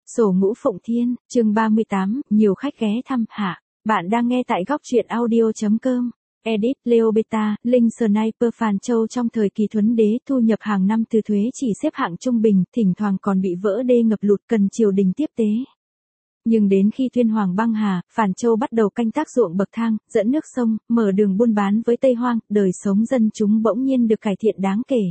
Sổ Ngũ Phụng Thiên, chương 38, nhiều khách ghé thăm hạ. Bạn đang nghe tại góc truyện audio.com. Edit Leo Beta, Linh Sniper Phàn Châu trong thời kỳ Thuấn Đế thu nhập hàng năm từ thuế chỉ xếp hạng trung bình, thỉnh thoảng còn bị vỡ đê ngập lụt cần triều đình tiếp tế. Nhưng đến khi Tuyên Hoàng băng hà, Phàn Châu bắt đầu canh tác ruộng bậc thang, dẫn nước sông, mở đường buôn bán với Tây Hoang, đời sống dân chúng bỗng nhiên được cải thiện đáng kể.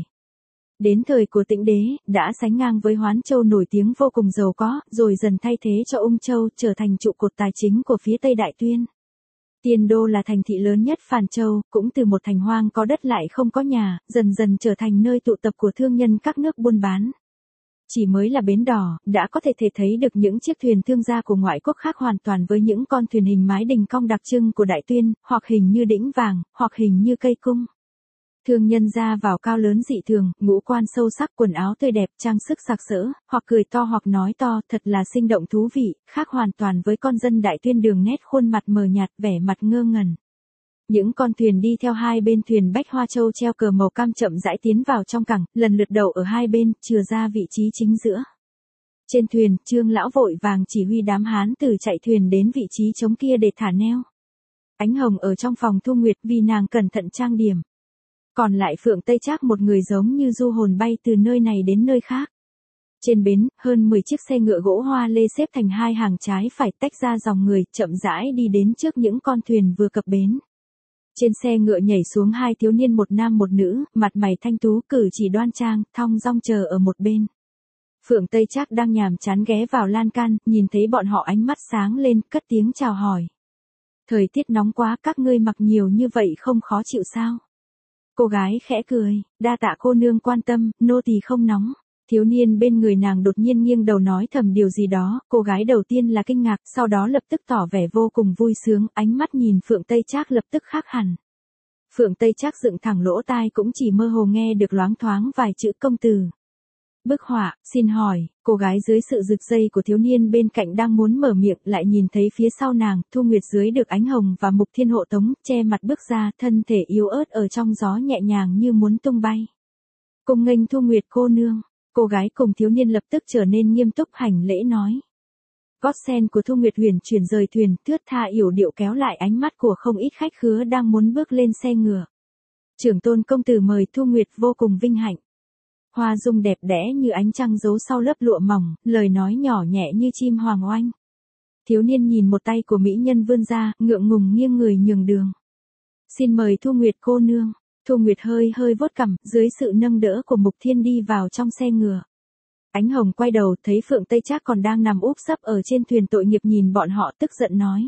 Đến thời của Tĩnh Đế, đã sánh ngang với Hoán Châu nổi tiếng vô cùng giàu có, rồi dần thay thế cho Ung Châu trở thành trụ cột tài chính của phía Tây Đại Tuyên. Tiên Đô là thành thị lớn nhất Phàn Châu, cũng từ một thành hoang có đất lại không có nhà, dần dần trở thành nơi tụ tập của thương nhân các nước buôn bán. Chỉ mới là bến đò, đã có thể thấy được những chiếc thuyền thương gia của ngoại quốc khác hoàn toàn với những con thuyền hình mái đình cong đặc trưng của Đại Tuyên, hoặc hình như đĩnh vàng, hoặc hình như cây cung. Thương nhân ra vào cao lớn dị thường, ngũ quan sâu sắc, quần áo tươi đẹp, trang sức sặc sỡ, hoặc cười to hoặc nói to, thật là sinh động thú vị, khác hoàn toàn với con dân Đại Tuyên đường nét khuôn mặt mờ nhạt, vẻ mặt ngơ ngẩn. Những con thuyền đi theo hai bên thuyền Bách Hoa Châu treo cờ màu cam chậm rãi tiến vào trong cảng, lần lượt đậu ở hai bên, chừa ra vị trí chính giữa. Trên thuyền, Trương lão vội vàng chỉ huy đám hán tử chạy thuyền đến vị trí trống kia để thả neo. Ánh Hồng ở trong phòng Thu Nguyệt vì nàng cẩn thận trang điểm. Còn lại Phượng Tây Trác một người giống như du hồn bay từ nơi này đến nơi khác. Trên bến, hơn 10 chiếc xe ngựa gỗ hoa lê xếp thành hai hàng trái phải tách ra dòng người, chậm rãi đi đến trước những con thuyền vừa cập bến. Trên xe ngựa nhảy xuống hai thiếu niên một nam một nữ, mặt mày thanh tú, cử chỉ đoan trang, thong dong chờ ở một bên. Phượng Tây Trác đang nhàm chán ghé vào lan can, nhìn thấy bọn họ ánh mắt sáng lên, cất tiếng chào hỏi. Thời tiết nóng quá, các ngươi mặc nhiều như vậy không khó chịu sao? Cô gái khẽ cười, đa tạ cô nương quan tâm, nô tỳ không nóng. Thiếu niên bên người nàng đột nhiên nghiêng đầu nói thầm điều gì đó, cô gái đầu tiên là kinh ngạc, sau đó lập tức tỏ vẻ vô cùng vui sướng, ánh mắt nhìn Phượng Tây Trác lập tức khác hẳn. Phượng Tây Trác dựng thẳng lỗ tai cũng chỉ mơ hồ nghe được loáng thoáng vài chữ công từ. Bức họa, xin hỏi, cô gái dưới sự rực dây của thiếu niên bên cạnh đang muốn mở miệng lại nhìn thấy phía sau nàng, Thu Nguyệt dưới được Ánh Hồng và Mục Thiên hộ tống, che mặt bước ra, thân thể yếu ớt ở trong gió nhẹ nhàng như muốn tung bay. Cung nghênh Thu Nguyệt cô nương, cô gái cùng thiếu niên lập tức trở nên nghiêm túc hành lễ nói. Gót sen của Thu Nguyệt huyền chuyển rời thuyền, thướt tha yểu điệu kéo lại ánh mắt của không ít khách khứa đang muốn bước lên xe ngựa. Trưởng tôn công tử mời, Thu Nguyệt vô cùng vinh hạnh. Hoa dung đẹp đẽ như ánh trăng giấu sau lớp lụa mỏng, lời nói nhỏ nhẹ như chim hoàng oanh. Thiếu niên nhìn một tay của mỹ nhân vươn ra, ngượng ngùng nghiêng người nhường đường. Xin mời Thu Nguyệt cô nương. Thu Nguyệt hơi vuốt cằm, dưới sự nâng đỡ của Mục Thiên đi vào trong xe ngựa. Ánh Hồng quay đầu thấy Phượng Tây Trác còn đang nằm úp sấp ở trên thuyền tội nghiệp nhìn bọn họ tức giận nói.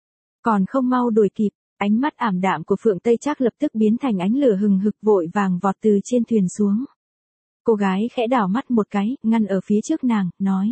Còn không mau đuổi kịp, ánh mắt ảm đạm của Phượng Tây Trác lập tức biến thành ánh lửa hừng hực vội vàng vọt từ trên thuyền xuống. Cô gái khẽ đảo mắt một cái, ngăn ở phía trước nàng, nói.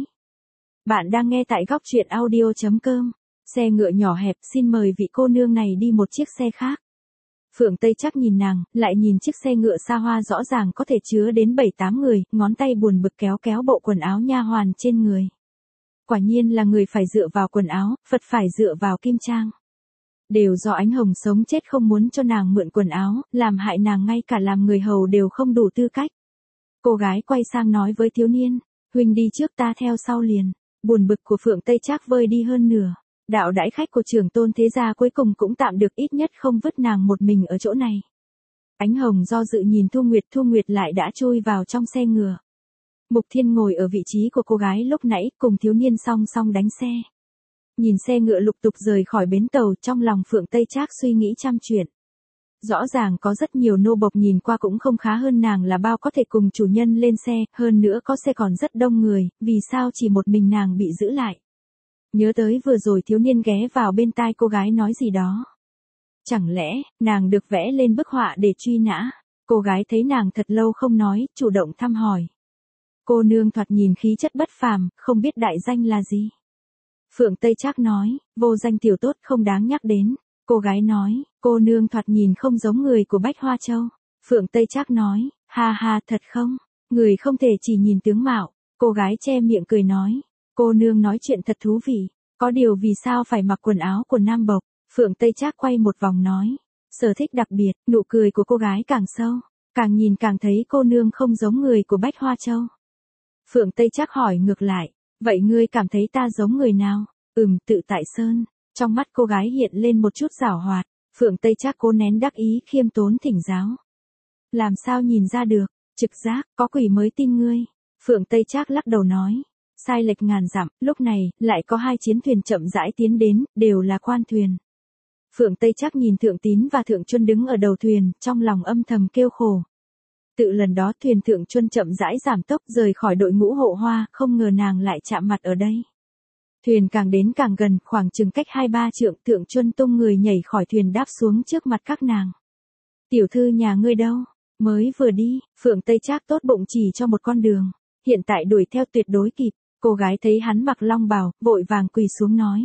Bạn đang nghe tại góc truyện audio.com. Xe ngựa nhỏ hẹp, xin mời vị cô nương này đi một chiếc xe khác. Phượng Tây Trác nhìn nàng, lại nhìn chiếc xe ngựa xa hoa rõ ràng có thể chứa đến 7-8 người, ngón tay buồn bực kéo bộ quần áo nha hoàn trên người. Quả nhiên là người phải dựa vào quần áo, Phật phải dựa vào kim trang. Đều do Ánh Hồng sống chết không muốn cho nàng mượn quần áo, làm hại nàng ngay cả làm người hầu đều không đủ tư cách. Cô gái quay sang nói với thiếu niên, huynh đi trước ta theo sau liền. Buồn bực của Phượng Tây Trác vơi đi hơn nửa. Đạo đãi khách của trưởng tôn thế gia cuối cùng cũng tạm được, ít nhất không vứt nàng một mình ở chỗ này. Ánh Hồng do dự nhìn Thu Nguyệt lại đã chui vào trong xe ngựa. Mục Thiên ngồi ở vị trí của cô gái lúc nãy, cùng thiếu niên song song đánh xe. Nhìn xe ngựa lục tục rời khỏi bến tàu, trong lòng Phượng Tây Trác suy nghĩ trăm chuyện. Rõ ràng có rất nhiều nô bộc nhìn qua cũng không khá hơn nàng là bao có thể cùng chủ nhân lên xe, hơn nữa có xe còn rất đông người, vì sao chỉ một mình nàng bị giữ lại. Nhớ tới vừa rồi thiếu niên ghé vào bên tai cô gái nói gì đó. Chẳng lẽ, nàng được vẽ lên bức họa để truy nã? Cô gái thấy nàng thật lâu không nói, chủ động thăm hỏi. Cô nương thoạt nhìn khí chất bất phàm, không biết đại danh là gì? Phượng Tây Trác nói, vô danh tiểu tốt không đáng nhắc đến. Cô gái nói, cô nương thoạt nhìn không giống người của Bách Hoa Châu. Phượng Tây Trác nói, ha ha thật không? Người không thể chỉ nhìn tướng mạo. Cô gái che miệng cười nói. Cô nương nói chuyện thật thú vị, có điều vì sao phải mặc quần áo của nam bộc? Phượng Tây Trác quay một vòng nói, sở thích đặc biệt, nụ cười của cô gái càng sâu, càng nhìn càng thấy cô nương không giống người của Bách Hoa Châu. Phượng Tây Trác hỏi ngược lại, Vậy ngươi cảm thấy ta giống người nào? Tự tại Sơn. Trong mắt cô gái hiện lên một chút giảo hoạt. Phượng Tây Trác cố nén đắc ý khiêm tốn thỉnh giáo. Làm sao nhìn ra được? Trực giác, có quỷ mới tin ngươi. Phượng Tây Trác lắc đầu nói. Sai lệch ngàn dặm, lúc này, lại có 2 chiến thuyền chậm rãi tiến đến, đều là quan thuyền. Phượng Tây Trác nhìn Thượng Tín và Thượng Chuân đứng ở đầu thuyền, trong lòng âm thầm kêu khổ. Tự lần đó thuyền Thượng Chuân chậm rãi giảm tốc rời khỏi đội ngũ hộ hoa, không ngờ nàng lại chạm mặt ở đây. Thuyền càng đến càng gần, khoảng chừng cách 2-3 trượng, Thượng Chuân tung người nhảy khỏi thuyền đáp xuống trước mặt các nàng. Tiểu thư nhà ngươi đâu? Mới vừa đi, Phượng Tây Trác tốt bụng chỉ cho một con đường. Hiện tại đuổi theo tuyệt đối kịp. Cô gái thấy hắn mặc long bào, vội vàng quỳ xuống nói.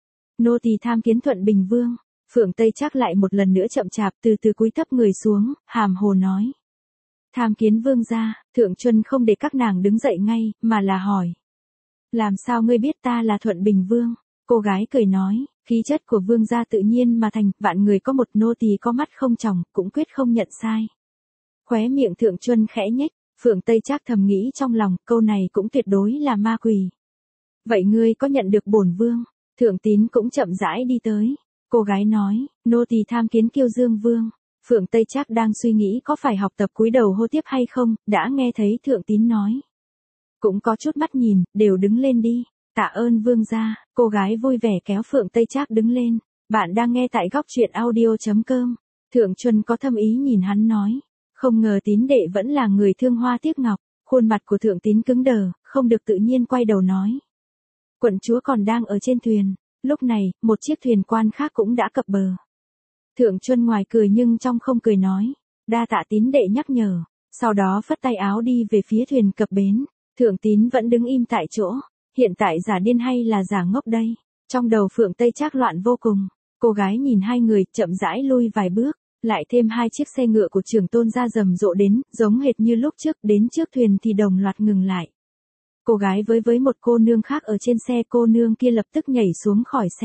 Nô tỳ tham kiến Thuận Bình Vương. Phượng Tây Trác lại một lần nữa chậm chạp từ từ cúi thấp người xuống, hàm hồ nói. Tham kiến vương gia. Thượng Chuân không để các nàng đứng dậy ngay, mà là hỏi. Làm sao ngươi biết ta là Thuận Bình Vương? Cô gái cười nói, khí chất của vương gia tự nhiên mà thành, vạn người có một nô tỳ có mắt không tròng, cũng quyết không nhận sai. Khóe miệng Thượng Chuân khẽ nhếch, Phượng Tây Trác thầm nghĩ trong lòng, câu này cũng tuyệt đối là ma quỷ. Vậy ngươi có nhận được bổn vương? Thượng Tín cũng chậm rãi đi tới. Cô gái nói, nô tỳ tham kiến Kiêu Dương Vương. Phượng Tây Trác đang suy nghĩ có phải học tập cúi đầu hô tiếp hay không, đã nghe thấy Thượng Tín nói. Cũng có chút mắt nhìn, đều đứng lên đi. Tạ ơn vương gia. Cô gái vui vẻ kéo Phượng Tây Trác đứng lên. Bạn đang nghe tại góc truyện audio.com. Thượng Chuân có thâm ý nhìn hắn nói. Không ngờ Tín đệ vẫn là người thương hoa tiếc ngọc. Khuôn mặt của Thượng Tín cứng đờ, không được tự nhiên quay đầu nói. Quận chúa còn đang ở trên thuyền. Lúc này, một chiếc thuyền quan khác cũng đã cập bờ. Thượng Chuân ngoài cười nhưng trong không cười nói. Đa tạ Tín đệ nhắc nhở. Sau đó phất tay áo đi về phía thuyền cập bến. Thượng Tín vẫn đứng im tại chỗ. Hiện tại giả điên hay là giả ngốc đây? Trong đầu Phượng Tây Trác loạn vô cùng. Cô gái nhìn hai người chậm rãi lui vài bước. Lại thêm 2 chiếc xe ngựa của Trưởng Tôn ra rầm rộ đến, giống hệt như lúc trước, đến trước thuyền thì đồng loạt ngừng lại. Cô gái với một cô nương khác ở trên xe, cô nương kia lập tức nhảy xuống khỏi xe.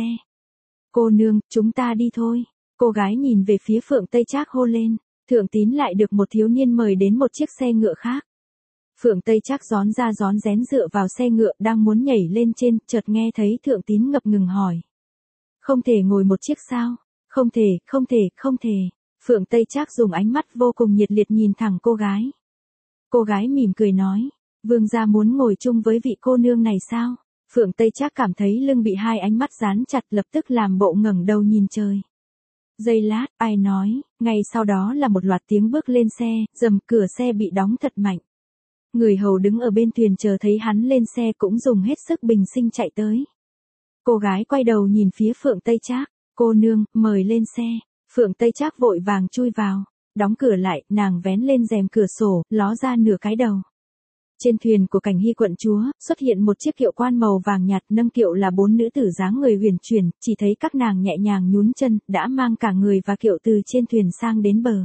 Cô nương, chúng ta đi thôi. Cô gái nhìn về phía Phượng Tây Trác hô lên. Thượng Tín lại được một thiếu niên mời đến một chiếc xe ngựa khác. Phượng Tây Trác rón ra rón rén dựa vào xe ngựa đang muốn nhảy lên trên, chợt nghe thấy Thượng Tín ngập ngừng hỏi. Không thể ngồi một chiếc sao? Không thể, không thể, không thể. Phượng Tây Trác dùng ánh mắt vô cùng nhiệt liệt nhìn thẳng cô gái. Cô gái mỉm cười nói. Vương gia muốn ngồi chung với vị cô nương này sao? Phượng Tây Trác cảm thấy lưng bị 2 ánh mắt dán chặt, lập tức làm bộ ngẩng đầu nhìn trời. Giây lát, ai nói, ngay sau đó là một loạt tiếng bước lên xe, rầm, cửa xe bị đóng thật mạnh. Người hầu đứng ở bên thuyền chờ thấy hắn lên xe cũng dùng hết sức bình sinh chạy tới. Cô gái quay đầu nhìn phía Phượng Tây Trác. Cô nương, mời lên xe. Phượng Tây Trác vội vàng chui vào. Đóng cửa lại, nàng vén lên rèm cửa sổ, ló ra nửa cái đầu. Trên thuyền của Cảnh Hy quận chúa, xuất hiện một chiếc kiệu quan màu vàng nhạt, nâng kiệu là 4 nữ tử dáng người huyền chuyển, chỉ thấy các nàng nhẹ nhàng nhún chân, đã mang cả người và kiệu từ trên thuyền sang đến bờ.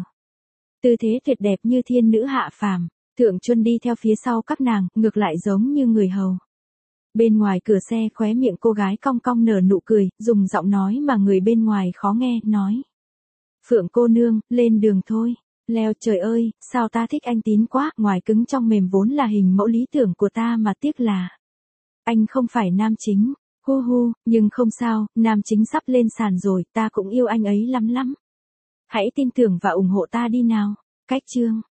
Tư thế tuyệt đẹp như thiên nữ hạ phàm. Thượng Chuân đi theo phía sau các nàng, ngược lại giống như người hầu. Bên ngoài cửa xe, khóe miệng cô gái cong cong nở nụ cười, dùng giọng nói mà người bên ngoài khó nghe, nói. Phượng cô nương, lên đường thôi. Leo, trời ơi, sao ta thích anh Tín quá, ngoài cứng trong mềm vốn là hình mẫu lý tưởng của ta mà tiếc là anh không phải nam chính. Hu hu, nhưng không sao, nam chính sắp lên sàn rồi, ta cũng yêu anh ấy lắm lắm. Hãy tin tưởng và ủng hộ ta đi nào. Cách chương